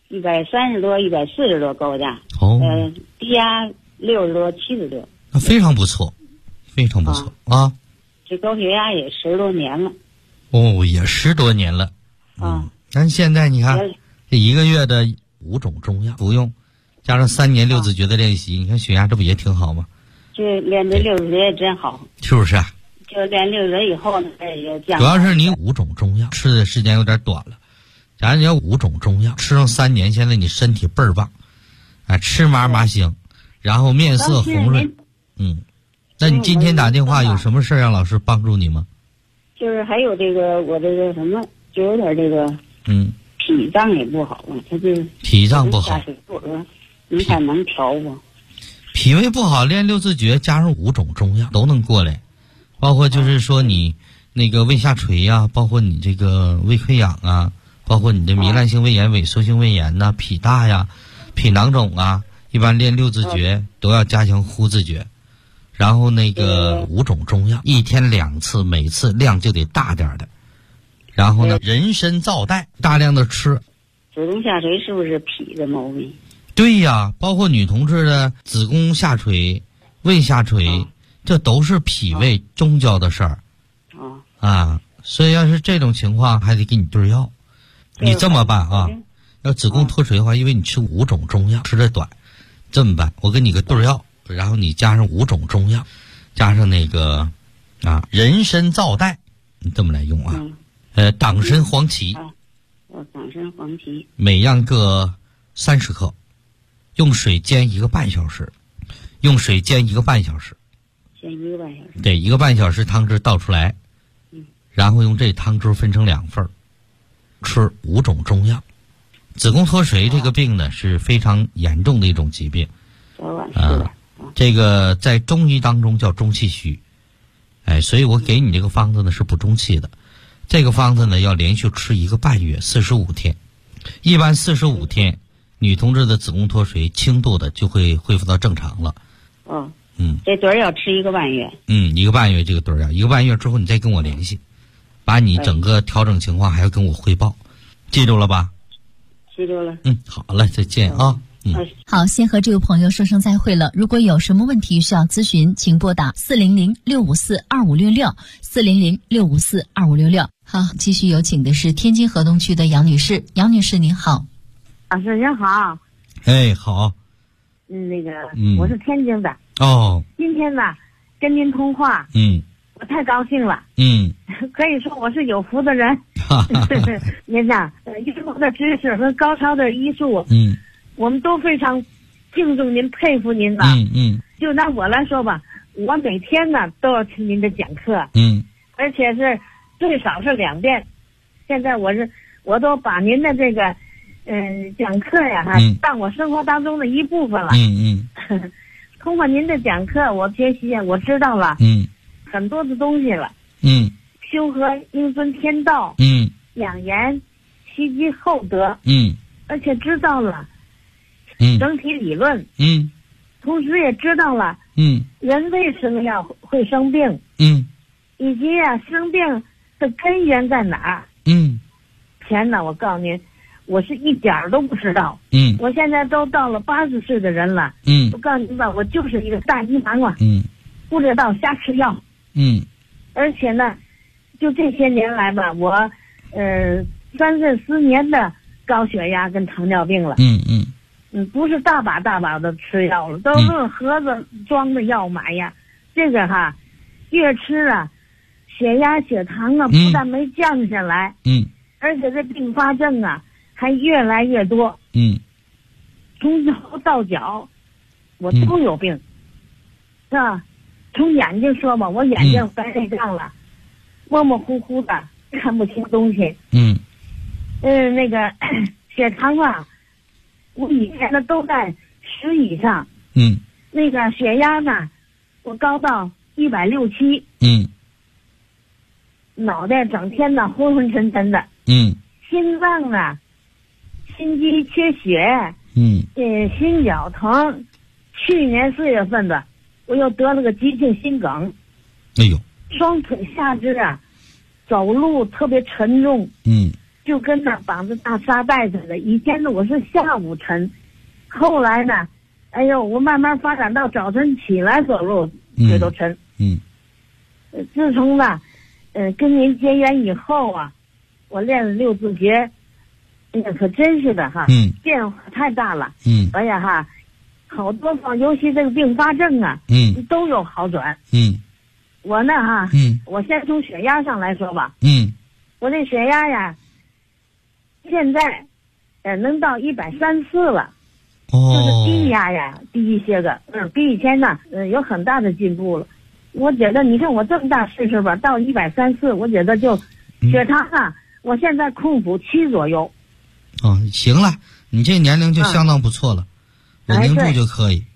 130多、140多高价。低压60多、70多。 那非常不错，非常不错啊！ 这高血压也10多年了。 也10多年了。但现在你看，这1个月的5种中药服用，加上3年6字诀的练习，你看血压这不也挺好吗？ 这练这6字诀也真好。 是不是？ 就练6字诀以后呢，也降。 主要是你5种中药吃的时间有点短了。假如你要5种中药吃上3年，现在你身体倍儿棒，吃麻香，然后面色红润。那你今天打电话有什么事让老师帮助你吗？ 就是还有这个我这个什么，就有点这个脾脏也不好了，他就脾脏不好。 您看能调不？ 脾胃不好，练6字诀加上5种中药都能过来，包括就是说你那个胃下垂呀，包括你这个胃溃疡啊，包括你的糜烂性胃炎、萎缩性胃炎呐、脾大呀、脾囊肿啊，一般练6字诀都要加强呼字诀。然后那个5种中药1天2次，每次量就得大点的。然后呢，人参皂苷大量的吃。 子宫下垂是不是脾的毛病？ 对呀，包括女同志的子宫下垂、胃下垂，这都是脾胃中焦的事儿。所以要是这种情况，还得给你对药。你这么办啊？要子宫脱垂的话，因为你吃5种中药吃的短，这么办，我给你个对药。然后你加上5种中药，加上那个人参皂苷，你这么来用啊？党参黄芪， 党参、黄芪， 每样各30克，用水煎1个半小时，用水煎1个半小时， 煎1个半小时。 对，1个半小时汤汁倒出来，然后用这汤汁分成2份，吃5种中药。子宫脱水这个病呢是非常严重的一种疾病，这个在中医当中叫中气虚，所以我给你这个方子呢是补中气的。这个方子呢要连续吃1个半月，45天，一般45天，女同志的子宫脱水轻度的就会恢复到正常了。 这堆儿要吃1个半月。 1个半月这个堆儿要1个半月之后你再跟我联系，把你整个调整情况还要跟我汇报，记住了吧？ 记住了。 好嘞，再见啊。 好，先和这位朋友说声再会了。如果有什么问题需要咨询，请拨打400-654-2566，400-654-2566。好，继续有请的是天津河东区的杨女士。杨女士您好。 老师您好。 好。 我是天津的。今天呢跟您通话，我太高兴了。可以说我是有福的人。您呐，医术的知识和高超的医术，我们都非常敬重您、佩服您的。就拿我来说吧，我每天呢都要听您的讲课，而且是最少是2遍。现在我都把您的这个讲课呀当我生活当中的一部分了。通过您的讲课，我学习我知道了很多的东西了。修和应遵天道，养颜积积厚德，而且知道了整体理论，同时也知道了人为什么会生病，以及生病的根源在哪儿。前呢我告诉您，我是一点儿都不知道。我现在都到了80岁的人了。我告诉您吧，我就是一个大医盲了。不知道瞎吃药。而且呢就这些年来吧，我34年的高血压跟糖尿病了。不是大把的吃药了，都论盒子装的药买呀。这个越吃血压血糖不但没降下来，而且这并发症还越来越多。从头到脚我都有病，是吧？从眼睛说吧，我眼睛白内障了，模模糊糊的看不清东西。那个血糖我以前呢都在10以上。那个血压呢我高到167。脑袋整天呢昏昏沉沉的。心脏心肌缺血。心绞疼。去年4月份的我又得了个急性心梗。双腿下肢走路特别沉重。就跟那绑着大沙袋似的。以前呢我是下午沉，后来呢我慢慢发展到早晨起来走路腿都沉。自从跟您结缘以后我练了6字诀，可真是的变化太大了。好多尤其这个并发症都有好转。我呢我先从血压上来说吧。我这血压现在能到134了。就是低压低一些个，比以前呢有很大的进步了。我觉得你看我这么大岁数吧，到134，我觉得就血糖我现在控服7左右。 行了，你这年龄就相当不错了，稳定住就可以。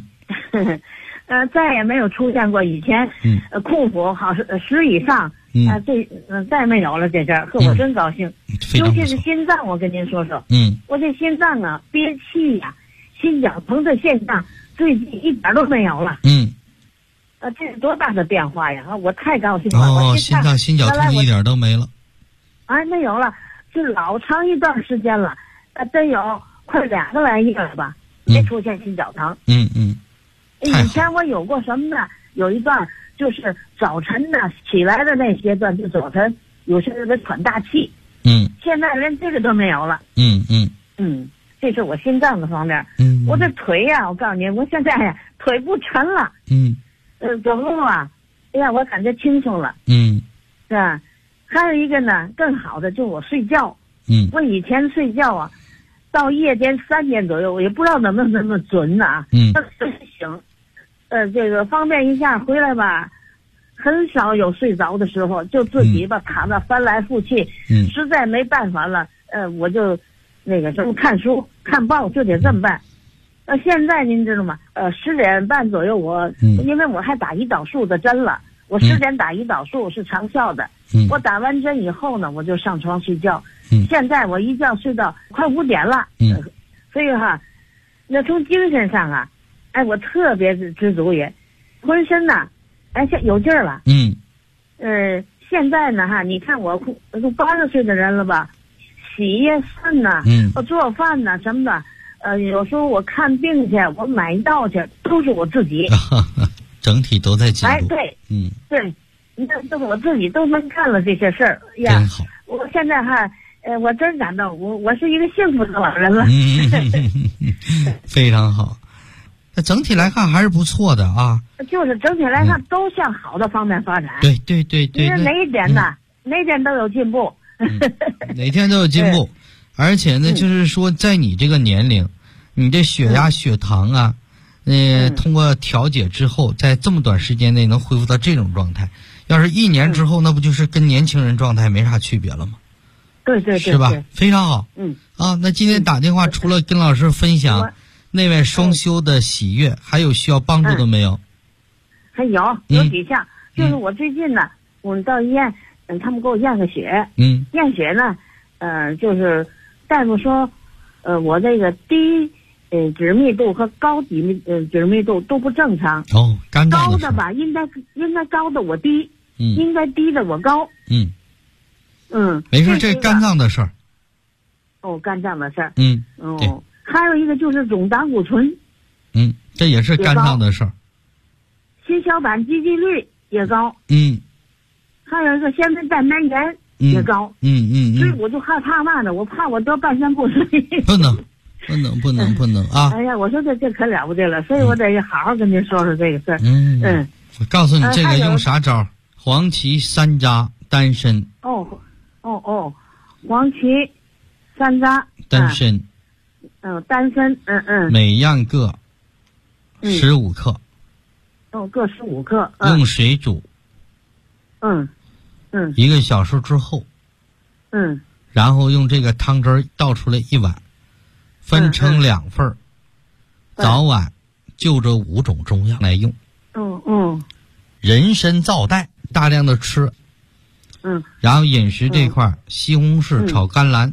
再也没有出现过以前控服好10以上。再没有了这阵儿，我真高兴。尤其是心脏，我跟您说说。我这心脏憋气心绞疼的现象最近一点都没有了。这是多大的变化呀！我太高兴了。 心脏心绞疼一点都没了。 没有了，是老长一段时间了，真有快2个来月了吧，没出现心绞疼。以前我有过什么呢？有一段就是早晨起来的那阶段，就早晨有些人喘大气。现在连这个都没有了。这是我心脏的方面。我这腿我告诉您，我现在腿不沉了。走路我感觉轻松了。是吧？还有一个呢，更好的就是我睡觉。 我以前睡觉啊，到夜间3点左右，我也不知道能不能那么准呢。醒，这个方便一下回来吧，很少有睡着的时候，就自己吧躺着翻来覆去，实在没办法了，我就那个什么看书看报，就得这么办。现在您知道吗？10点半左右我，因为我还打胰岛素的针了，我10点打胰岛素是长效的。我打完针以后呢，我就上床睡觉。现在我一觉睡到快5点了。所以哈，那从精神上啊，我特别知足也，浑身呐，像有劲儿了。现在呢哈，你看我都80岁的人了吧，洗呀涮呐，做饭呐什么的。有时候我看病去，我买药去，都是我自己， 整体都在进步。 对，对，你看，都我自己都能干了这些事儿呀。 真好。 我现在哈，我真感到我是一个幸福的老人了。 非常好。那整体来看还是不错的啊。 就是整体来看都向好的方面发展。 对。因为哪一点呢？哪一点都有进步。 哪天都有进步。而且呢，就是说，在你这个年龄，你的血压、血糖啊，通过调节之后，在这么短时间内能恢复到这种状态。要是1年之后，那不就是跟年轻人状态没啥区别了吗？ 对， 是吧？非常好。那今天打电话除了跟老师分享内外双修的喜悦，还有需要帮助的没有？ 还有几项，就是我最近呢，我到医院，他们给我验个血，验血呢，就是大夫说，我这个低脂密度和高脂密度都不正常。 肝脏高的吧，应该高的我低，应该低的我高。 没事，这肝脏的事儿。 肝脏的事儿。 对。 还有一个就是总胆固醇。 这也是肝脏的事儿。 心小板积极率也高。还有一个先天蛋白炎也高。所以我就害怕嘛呢，我怕我得半身不遂。不能啊！ 哎呀，我说这可了不得了，所以我得好好跟您说说这个事儿。 我告诉你这个用啥招？黄芪山楂丹参。 黄芪山楂丹参。 丹参。 每样各15克。 各15克。 用水煮。1个小时之后。然后用这个汤汁倒出来1碗。分成2份，早晚就这5种中药来用。人参皂带大量的吃。然后饮食这块西红柿炒甘蓝。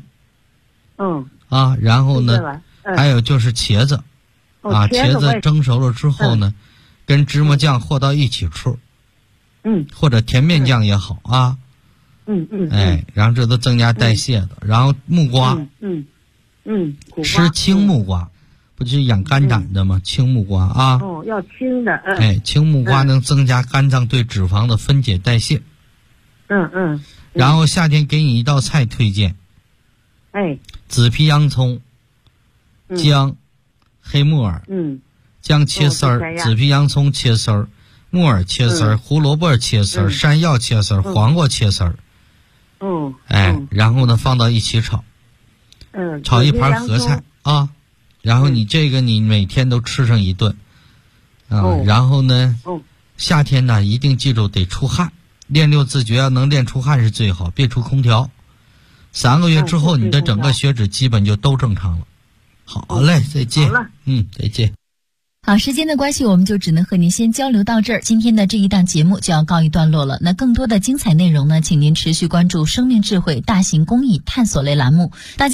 然后呢，还有就是茄子。茄子蒸熟了之后呢，跟芝麻酱和到一起吃。或者甜面酱也好啊。然后这都增加代谢的。然后木瓜。吃青木瓜，不就是养肝胆的吗？青木瓜啊。 要青的。 青木瓜能增加肝脏对脂肪的分解代谢。然后夏天给你一道菜推荐。紫皮洋葱、姜、黑木耳。姜切丝儿，紫皮洋葱切丝儿，木耳切丝儿，胡萝卜切丝儿，山药切丝儿，黄瓜切丝儿。然后呢放到一起炒。炒一盘合菜啊，然后你这个你每天都吃上一顿。然后呢，夏天呢一定记住得出汗，练6字诀要能练出汗是最好，别出空调。3个月之后，你的整个血脂基本就都正常了。好嘞，再见。再见。 好，时间的关系，我们就只能和您先交流到这儿。今天的这一档节目就要告一段落了。那更多的精彩内容呢，请您持续关注生命智慧大型公益探索类栏目。大家